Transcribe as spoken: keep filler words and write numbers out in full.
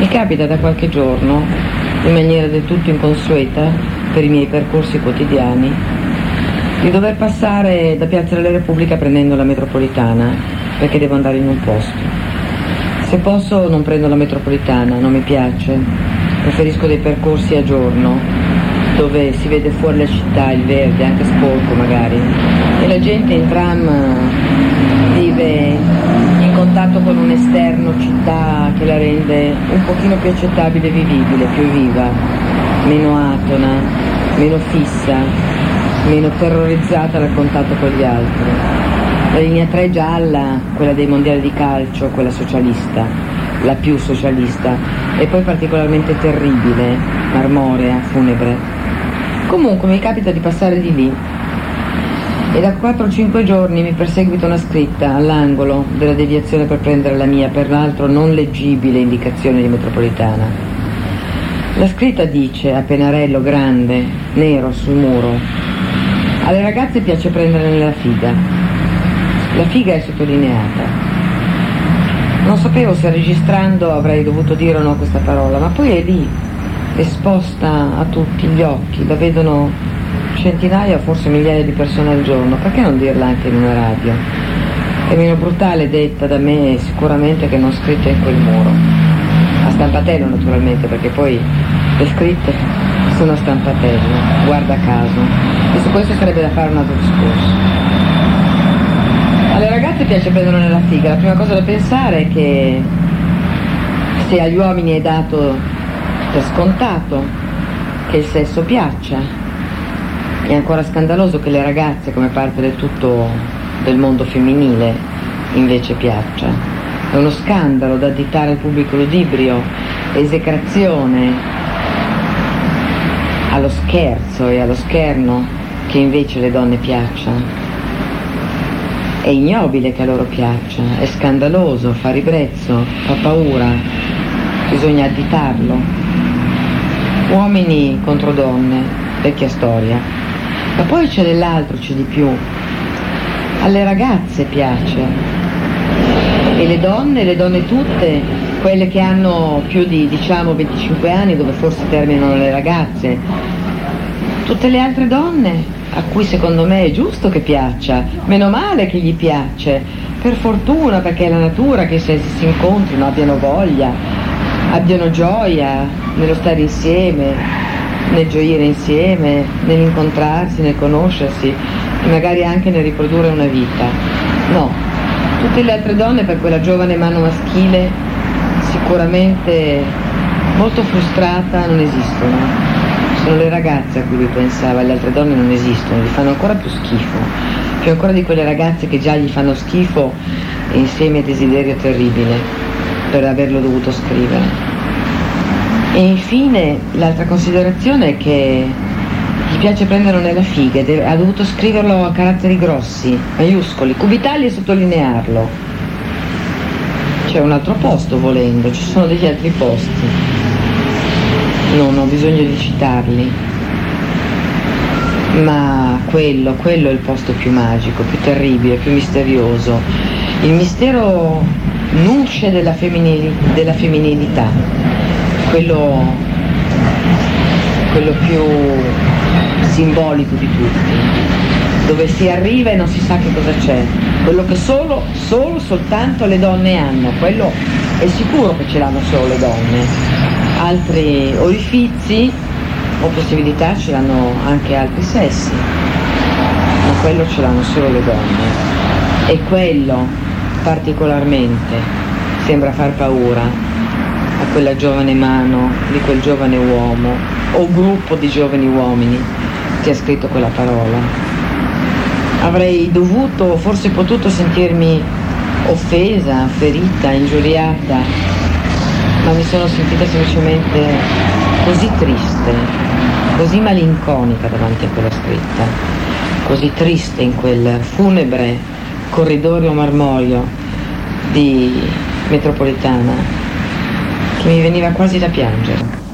Mi capita da qualche giorno, in maniera del tutto inconsueta per i miei percorsi quotidiani, di dover passare da Piazza della Repubblica prendendo la metropolitana, perché devo andare in un posto. Se posso non prendo la metropolitana, non mi piace, preferisco dei percorsi a giorno, dove si vede fuori la città, il verde, anche sporco magari, e la gente in tram vive in contatto con un esterno città che la rende un pochino più accettabile e vivibile, più viva, meno atona, meno fissa, meno terrorizzata dal contatto con gli altri. La linea tre gialla, quella dei mondiali di calcio, quella socialista, la più socialista, e poi particolarmente terribile, marmorea, funebre. Comunque mi capita di passare di lì e da quattro o cinque giorni mi perseguita una scritta all'angolo della deviazione per prendere la mia, peraltro non leggibile, indicazione di metropolitana. La scritta dice, a pennarello grande, nero sul muro: alle ragazze piace prendere nella figa. La figa è sottolineata. Non sapevo se registrando avrei dovuto dire o no questa parola, ma poi è lì, esposta a tutti gli occhi, la vedono centinaia o forse migliaia di persone al giorno. Perché non dirla anche in una radio? È meno brutale detta da me sicuramente che non scritta in quel muro. A stampatello naturalmente, perché poi le scritte sono a stampatello, guarda caso. E su questo sarebbe da fare un altro discorso. Alle ragazze piace prenderlo nella figa. La prima cosa da pensare è che se agli uomini è dato per scontato che il sesso piaccia, è ancora scandaloso che le ragazze, come parte del tutto del mondo femminile, invece piaccia. È uno scandalo da additare al pubblico ludibrio, esecrazione, allo scherzo e allo scherno che invece le donne piaccia. È ignobile che a loro piaccia, è scandaloso, fa ribrezzo, fa paura, bisogna additarlo. Uomini contro donne, vecchia storia. Ma poi c'è dell'altro, c'è di più. Alle ragazze piace. E le donne, le donne tutte, quelle che hanno più di, diciamo, venticinque anni, dove forse terminano le ragazze, tutte le altre donne a cui secondo me è giusto che piaccia, meno male che gli piace, per fortuna, perché è la natura che se si incontrino abbiano voglia, abbiano gioia nello stare insieme, nel gioire insieme, nell'incontrarsi, nel conoscersi e magari anche nel riprodurre una vita. No, tutte le altre donne per quella giovane mano maschile sicuramente molto frustrata non esistono. Sono le ragazze a cui lui pensava, le altre donne non esistono, gli fanno ancora più schifo, più ancora di quelle ragazze che già gli fanno schifo e insieme a desiderio terribile per averlo dovuto scrivere. E infine l'altra considerazione è che gli piace prenderlo nella figa, deve, ha dovuto scriverlo a caratteri grossi, maiuscoli, cubitali e sottolinearlo. C'è un altro posto volendo, ci sono degli altri posti. Non ho bisogno di citarli, ma quello, quello è il posto più magico, più terribile, più misterioso. Il mistero nuce della, femminili, della femminilità, quello, quello più simbolico di tutti, dove si arriva e non si sa che cosa c'è, quello che solo, solo, soltanto le donne hanno, quello è sicuro che ce l'hanno solo le donne. Altri orifizi o possibilità ce l'hanno anche altri sessi, ma quello ce l'hanno solo le donne, e quello particolarmente sembra far paura a quella giovane mano di quel giovane uomo o gruppo di giovani uomini che ha scritto quella parola. Avrei dovuto, forse potuto sentirmi offesa, ferita, ingiuriata, ma mi sono sentita semplicemente così triste, così malinconica davanti a quella scritta, così triste in quel funebre corridoio marmorio di metropolitana, che mi veniva quasi da piangere.